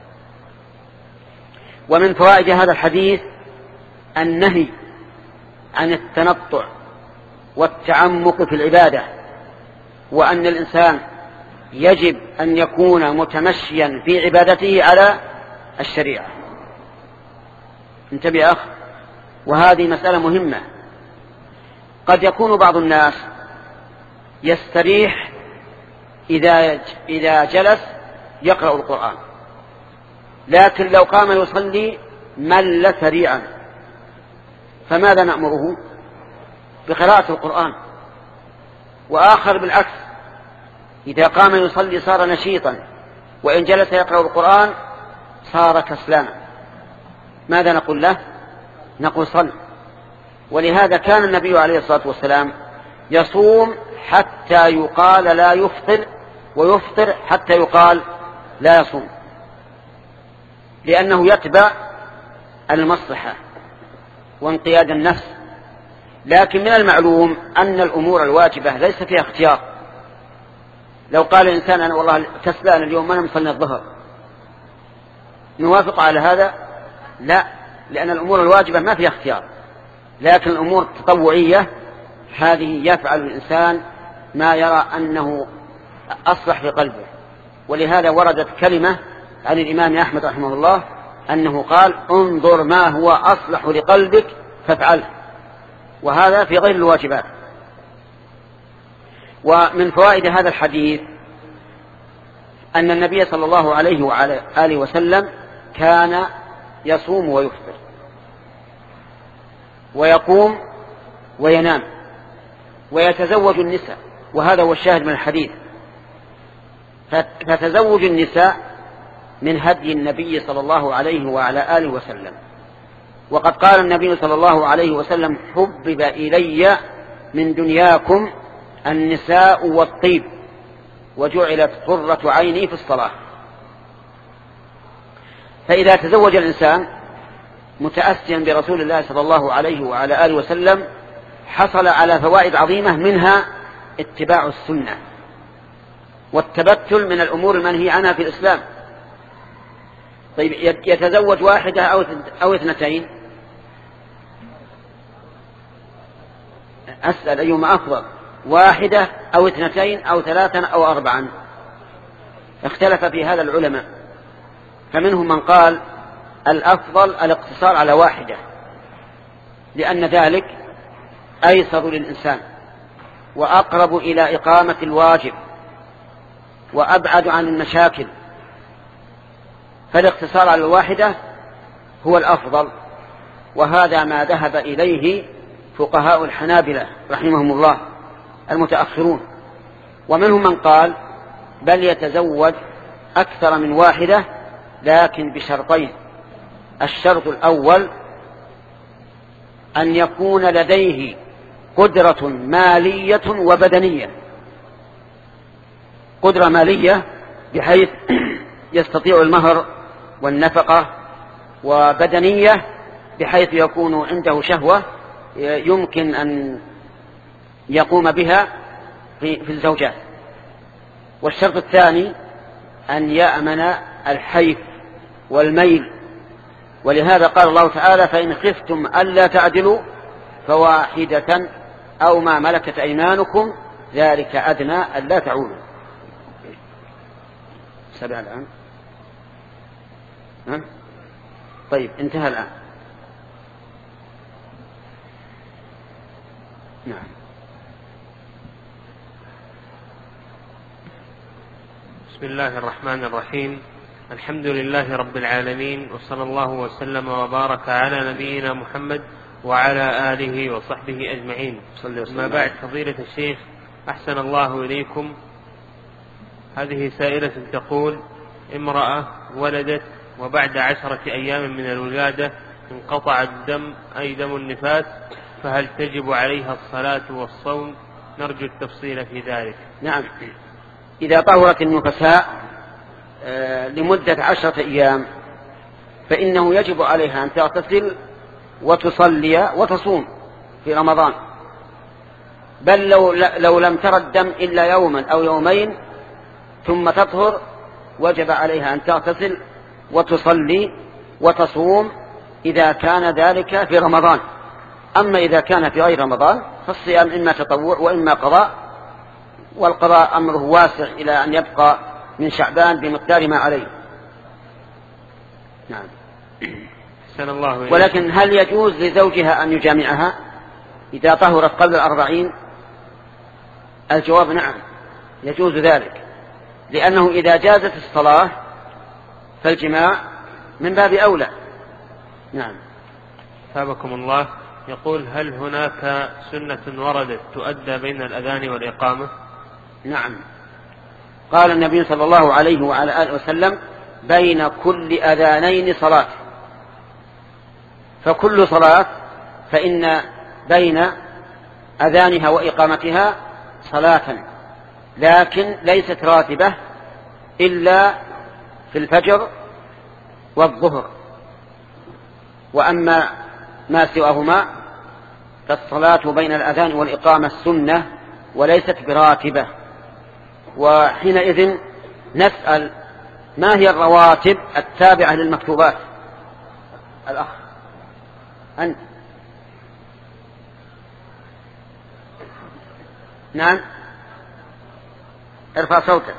ومن فوائد هذا الحديث النهي عن التنطع والتعمق في العبادة، وأن الإنسان يجب أن يكون متمشيا في عبادته على الشريعة. انتبه يا أخ، وهذه مسألة مهمة. قد يكون بعض الناس يستريح إذا إذا جلس يقرأ القرآن، لكن لو قام يصلي مل سريعا، فماذا نأمره؟ بقراءة القرآن. وآخر بالعكس، إذا قام يصلي صار نشيطا، وإن جلس يقرأ القرآن صار كسلانا. ماذا نقول له؟ نقول صل. ولهذا كان النبي عليه الصلاة والسلام يصوم حتى يقال لا يفطر، ويفطر حتى يقال لا يصوم، لأنه يتبع المصلحة وانقياد النفس. لكن من المعلوم أن الأمور الواجبة ليس فيها اختيار. لو قال الإنسان أنا والله كسلان اليوم ما أنا مصلي الظهر، نوافق على هذا؟ لا، لأن الأمور الواجبة ما فيها اختيار، لكن الأمور التطوعية هذه يفعل الإنسان ما يرى أنه أصلح في قلبه. ولهذا وردت كلمة عن الإمام أحمد رحمه الله أنه قال انظر ما هو أصلح لقلبك فافعله، وهذا في غير الواجبات. ومن فوائد هذا الحديث أن النبي صلى الله عليه وعلى آله وسلم كان يصوم ويفطر ويقوم وينام ويتزوج النساء، وهذا هو الشاهد من الحديث. فتزوج النساء من هدي النبي صلى الله عليه وعلى آله وسلم. وقد قال النبي صلى الله عليه وسلم حبب إلي من دنياكم النساء والطيب وجعلت قرة عيني في الصلاة. فإذا تزوج الإنسان متأسيا برسول الله صلى الله عليه وعلى آله وسلم حصل على فوائد عظيمة، منها اتباع السنة والتبتل من الأمور المنهي عنها في الإسلام. طيب يتزوج واحدة أو اثنتين؟ أسأل أيهما أفضل، واحدة أو اثنتين أو ثلاثا أو أربعا؟ اختلف في هذا العلماء، فمنهم من قال الأفضل الاقتصار على واحدة، لأن ذلك أيسر للإنسان وأقرب إلى إقامة الواجب وأبعد عن المشاكل، فالاقتصار على الواحدة هو الأفضل. وهذا ما ذهب إليه فقهاء الحنابلة رحمهم الله المتأخرون. ومنهم من قال بل يتزوج أكثر من واحدة، لكن بشرطين. الشرط الأول أن يكون لديه قدرة مالية وبدنية، قدرة مالية بحيث يستطيع المهر والنفقة، وبدنية بحيث يكون عنده شهوة يمكن أن يقوم بها في, في الزوجات. والشرط الثاني أن يأمن الحيف والميل، ولهذا قال الله تعالى: فإن خفتم ألا تعدلوا فواحدة أو ما ملكت أيمانكم ذلك أدنى ألا تعولوا. سبع الآن. ها؟ طيب انتهى الآن. نعم. بسم الله الرحمن الرحيم. الحمد لله رب العالمين، وصلى الله وسلم وبارك على نبينا محمد وعلى آله وصحبه أجمعين. ما بعد، فضيلة الشيخ أحسن الله إليكم، هذه سائلة تقول: امرأة ولدت وبعد عشرة أيام من الولادة انقطع الدم أي دم النفاس، فهل تجب عليها الصلاة والصوم؟ نرجو التفصيل في ذلك. نعم، إذا طهرت النفساء لمدة عشرة أيام فإنه يجب عليها أن تغتسل وتصلي وتصوم في رمضان، بل لو, لو لم تر الدم إلا يوما أو يومين ثم تطهر وجب عليها أن تغتسل وتصلي وتصوم إذا كان ذلك في رمضان. أما إذا كان في غير رمضان فالصيام إما تطوع وإما قضاء، والقضاء أمره واسع إلى أن يبقى من شعبان بمقدار ما عليه. نعم. أحسن الله إليك. ولكن هل يجوز لزوجها أن يجامعها إذا طهرت قبل الأربعين؟ الجواب نعم، يجوز ذلك، لأنه إذا جازت الصلاة فالجماع من باب أولى. نعم. ثابكم الله. يقول: هل هناك سنة وردت تؤدى بين الأذان والإقامة؟ نعم، قال النبي صلى الله عليه وعلى آله وسلم: بين كل أذانين صلاة. فكل صلاة فإن بين أذانها وإقامتها صلاة، لكن ليست راتبة إلا في الفجر والظهر، وأما ما سواهما فالصلاة بين الأذان والإقامة السنة وليست براتبة. وحينئذ نسأل: ما هي الرواتب التابعة للمكتوبات؟ الأخ أنت. نعم، ارفع صوتك.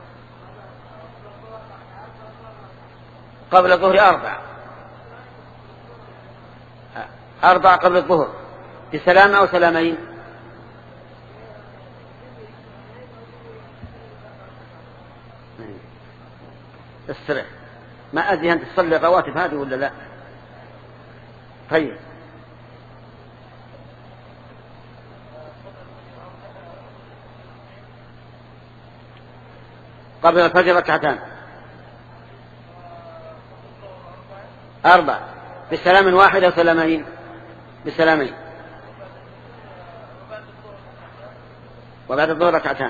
قبل الظهر أربع أربع قبل الظهر بسلام أو سلامين؟ استرح، ما أدري أنت تصلي الرواتب هذه ولا لا. طيب، قبل الفجر ركعتان أربع بسلام واحد أو سلامين؟ بسلامين. وبعد الظهر ركعتان.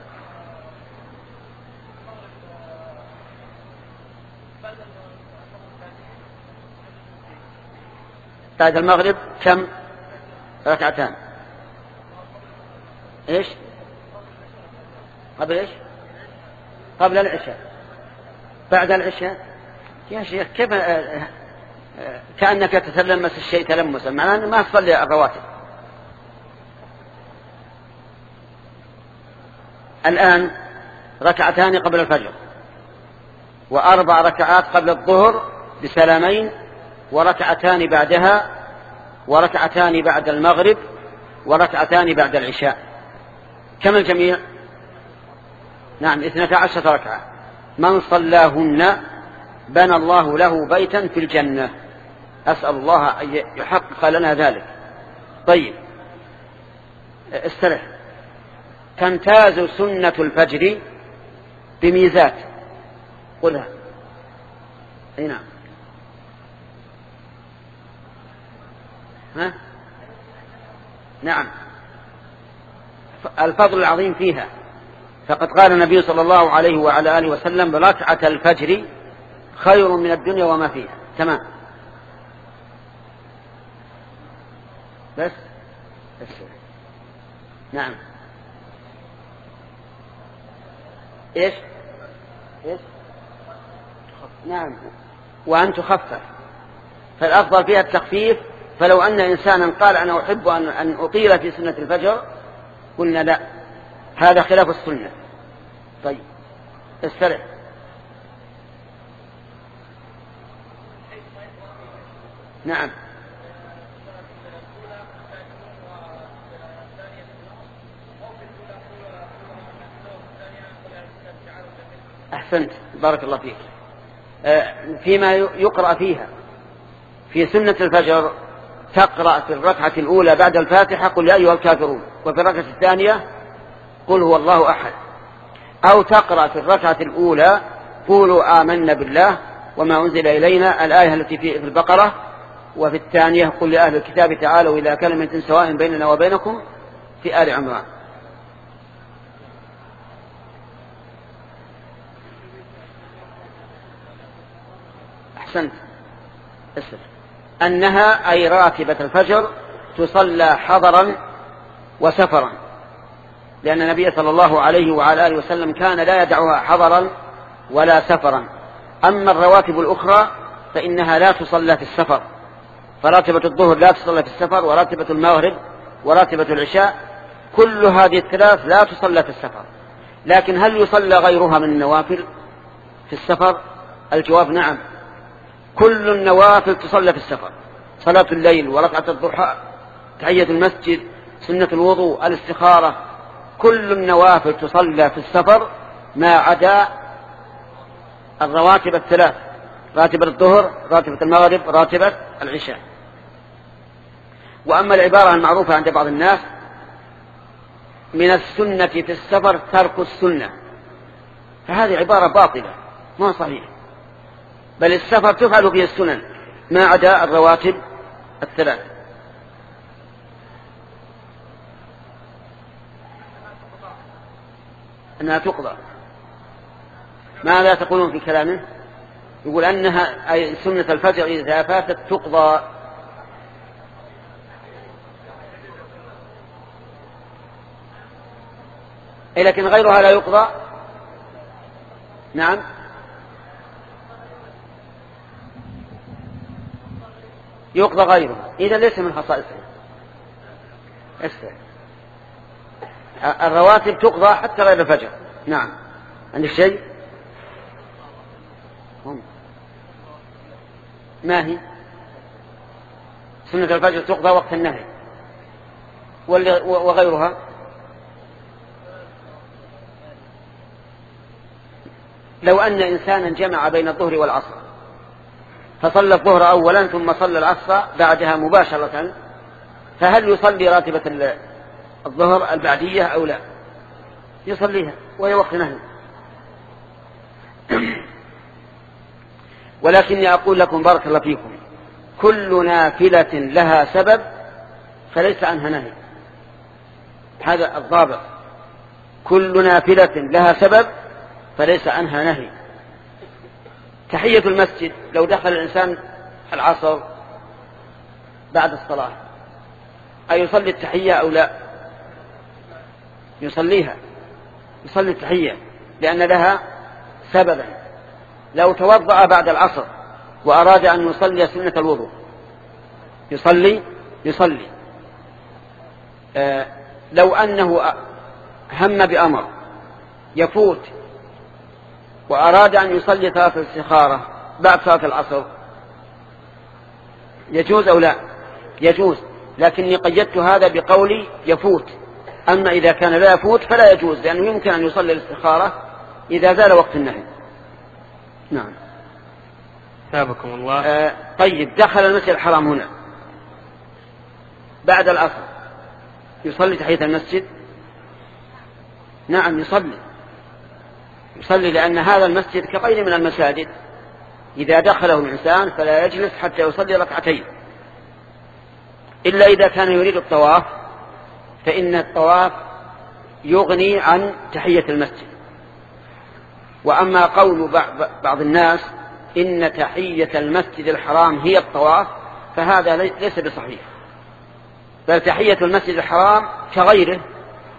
بعد المغرب كم؟ ركعتان. ايش؟ قبل ايش؟ قبل العشاء. بعد العشاء يا شيخ كيف كأنك تتلمس الشيء تلمسا، معناه ما تصلي الرواتب. الآن ركعتان قبل الفجر، وأربع ركعات قبل الظهر بسلامين، وركعتان بعدها، وركعتان بعد المغرب، وركعتان بعد العشاء. كم الجميع؟ نعم، اثنتا عشرة ركعة. من صلاهن بنى الله له بيتا في الجنة. أسأل الله أن يحقق لنا ذلك. طيب، استرح. تمتاز سنة الفجر بميزات، قلها. أي نعم. ها؟ نعم، الفضل العظيم فيها. فقد قال النبي صلى الله عليه وعلى آله وسلم: ركعة الفجر خير من الدنيا وما فيها. تمام. بس, بس. نعم. إيش إيش نعم، وأن تخفف، فالأفضل فيها التخفيف. فلو أن إنسانا قال أنا أحب أن أطيل في سنة الفجر قلنا لا، هذا خلاف السنة. طيب استرع. نعم. أحسنت، بارك الله فيك. فيما يقرأ فيها في سنة الفجر تقرأ في الركعة الأولى بعد الفاتحة قل يا أيها الكافرون، وفي الركعة الثانية قل هو الله أحد، أو تقرأ في الركعة الأولى قولوا آمنا بالله وما أنزل إلينا، الآية التي في البقرة، وفي الثانية قل لأهل الكتاب تعالوا إلى كلمة سواء بيننا وبينكم في آل عمران. أحسنت. اسف. أنها أي راتبة الفجر تصلى حضرا وسفرا، لأن النبي صلى الله عليه وعلى آله وسلم كان لا يدعها حضرا ولا سفرا. أما الرواتب الأخرى فإنها لا تصلى في السفر، فراتبة الظهر لا تصلى في السفر، وراتبة المغرب وراتبة العشاء كل هذه الثلاث لا تصلى في السفر. لكن هل يصلى غيرها من النوافل في السفر؟ الجواب نعم، كل النوافل تصلى في السفر، صلاة الليل وركعة الضحى، تحية المسجد، سنة الوضوء، الاستخارة، كل النوافل تصلى في السفر ما عدا الرواتب الثلاث، راتبة الظهر، راتبة المغرب، راتبة العشاء. وأما العبارة المعروفة عند بعض الناس من السنة في السفر ترك السنة، فهذه عبارة باطلة ما صحيح، بل السفر تفعل فيه السنن ما عدا الرواتب الثلاث. أنها تقضى. ماذا تقولون في كلامه؟ يقول أنها أي سنة الفجر إذا فاتت تقضى. لكن غيرها لا يقضى. نعم. يقضى غيرها، إذا ليس من خصائصها. الرواتب تقضى حتى غير الفجر. نعم. عندك شيء؟ ما هي؟ سنة الفجر تقضى وقت النهي، وغيرها لو أن إنسانا جمع بين الظهر والعصر فصلى الظهر أولا ثم صلى العصر بعدها مباشرة، فهل يصلي راتبة الظهر البعدية أو لا؟ يصليها وهي وقت نهي. ولكني أقول لكم بارك الله فيكم كل نافلة لها سبب فليس عنها نهي، هذا الضابط، كل نافلة لها سبب فليس عنها نهي. تحية المسجد لو دخل الإنسان العصر بعد الصلاة أيصلي التحية أو لا؟ يصليها، يصلي التحية لأن لها سببا. لو توضأ بعد العصر وأراد أن يصلي سنة الوضوء يصلي يصلي آه لو أنه هم بأمر يفوت وأراد أن يصلي صلاة الاستخارة بعد صلاة العصر يجوز أو لا؟ يجوز، لكني قيدت هذا بقولي يفوت. أما إذا كان لا يفوت فلا يجوز، لأنه يمكن أن يصلي الاستخارة إذا زال وقت النهي. نعم. ثابكم الله. آه طيب، دخل المسجد الحرام هنا بعد العصر يصلي تحية المسجد؟ نعم يصلي يصلي لأن هذا المسجد كغير من المساجد إذا دخله الإنسان فلا يجلس حتى يصلي ركعتين، إلا إذا كان يريد الطواف، فإن الطواف يغني عن تحية المسجد. وأما قول بعض الناس إن تحية المسجد الحرام هي الطواف فهذا ليس بصحيح، بل تحية المسجد الحرام كغيره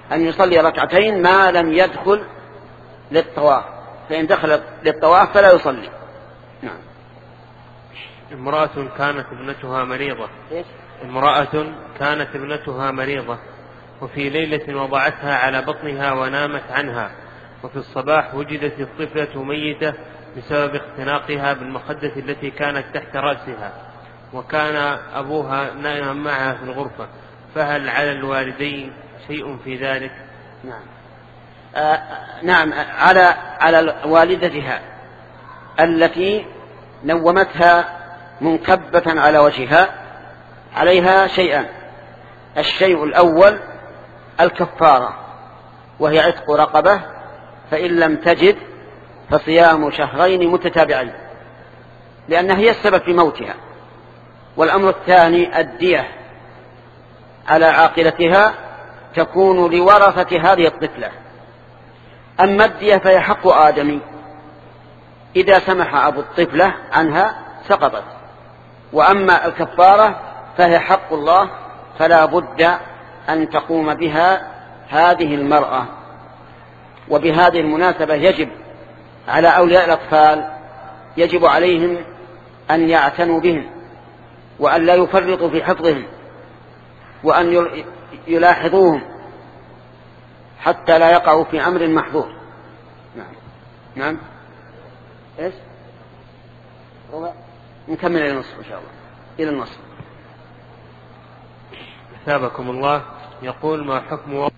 أن يصلي ركعتين ما لم يدخل للطواف، فإن دخل للطواف فلا يصلي. نعم. امرأة كانت ابنتها مريضة. إيش؟ امرأة كانت ابنتها مريضة وفي ليلة وضعتها على بطنها ونامت عنها، وفي الصباح وجدت الطفلة ميتة بسبب اختناقها بالمخدة التي كانت تحت رأسها، وكان أبوها نائما معها في الغرفة، فهل على الوالدين شيء في ذلك؟ نعم. آه نعم، على على والدتها التي نومتها منكبة على وجهها عليها شيئان. الشيء الأول الكفارة، وهي عتق رقبة، فإن لم تجد فصيام شهرين متتابعين، لأنها هي السبب في موتها. والأمر الثاني الدية على عاقلتها تكون لورثة هذه الطفلة. أما الدية فهي حق آدمي، إذا سمح أبو الطفلة عنها سقطت. وأما الكفارة فهي حق الله، فلا بد أن تقوم بها هذه المرأة. وبهذه المناسبة يجب على أولياء الأطفال يجب عليهم أن يعتنوا بهم، وأن لا يفرطوا في حفظهم، وأن يلاحظوهم حتى لا يقعوا في أمر محظور. نعم. نعم. إيش؟ ربع. نكمل إلى النصف إن شاء الله، إلى النصف. أثابكم الله. يقول: ما حكم